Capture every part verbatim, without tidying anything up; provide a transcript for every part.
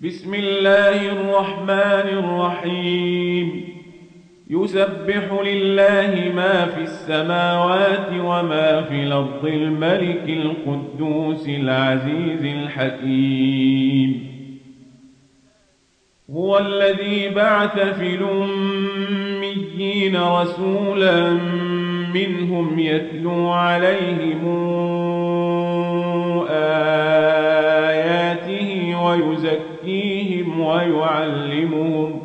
بسم الله الرحمن الرحيم يسبح لله ما في السماوات وما في الأرض الملك القدوس العزيز الحكيم هو الذي بعث في الأميين رسولا منهم يتلو عليهم آياته ويزكيهم ويعلمهم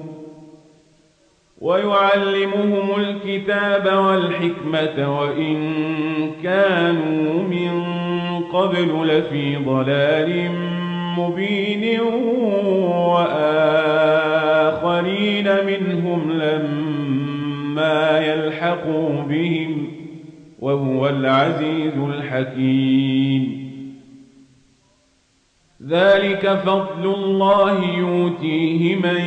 ويعلمهم الكتاب والحكمة وإن كانوا من قبل لفي ضلال مبين وآخرين منهم لما يلحقوا بهم وهو العزيز الحكيم ذلك فضل الله يؤتيه من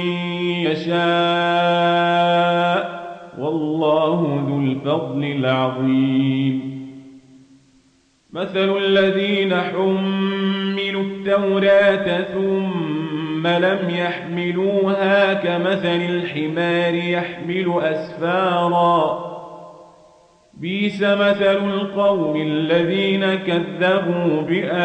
يشاء والله ذو الفضل العظيم مثل الذين حملوا التوراة ثم لم يحملوها كمثل الحمار يحمل أسفارا بئس مثل القوم الذين كذبوا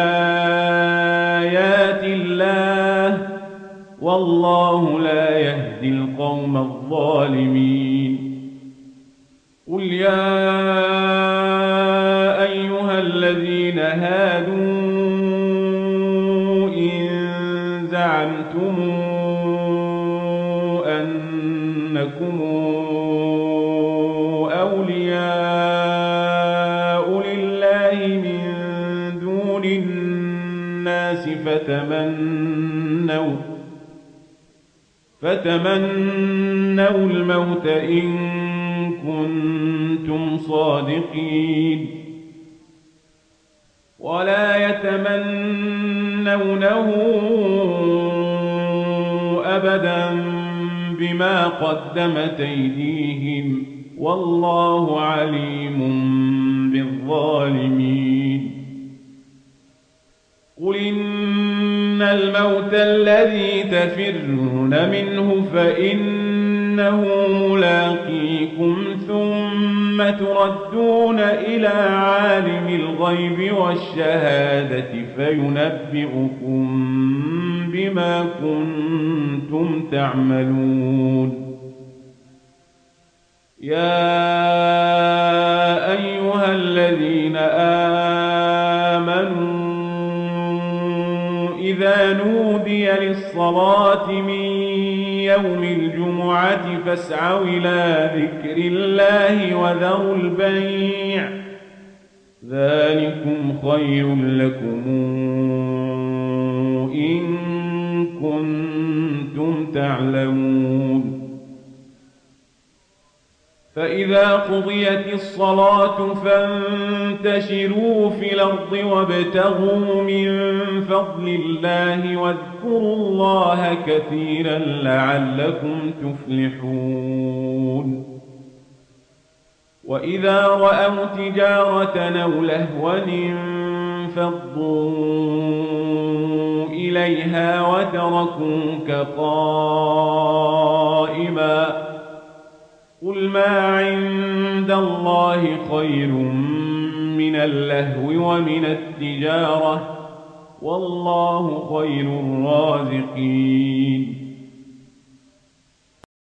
بآيات الله والله لا يهدي القوم الظالمين قل يا أيها الذين هادوا إن زعمتم أنكم أولياء لله من دون الناس فتمنوا فتمنوا الموت إن كنتم صادقين ولا يتمنونه أبدا بما قدمت أيديهم والله عليم بالظالمين قل إن الموت الذي تفرون منه فإنه ملاقيكم ثم تردون إلى عالم الغيب والشهادة فينبئكم بما كنتم تعملون يا أيها الذين آمنوا إذا نودي للصلاة من يوم الجمعة فاسعوا إلى ذكر الله وذروا البيع ذلكم خير لكم إن كنتم تعلمون فإذا قضيت الصلاة فانتشروا في الأرض وابتغوا من فضل الله واذكروا الله كثيرا لعلكم تفلحون وإذا رأوا تجارة أو لهوا انفضوا إليها وتركوك قائما قل ما عند الله خير من اللهو ومن التجارة والله خير الرازقين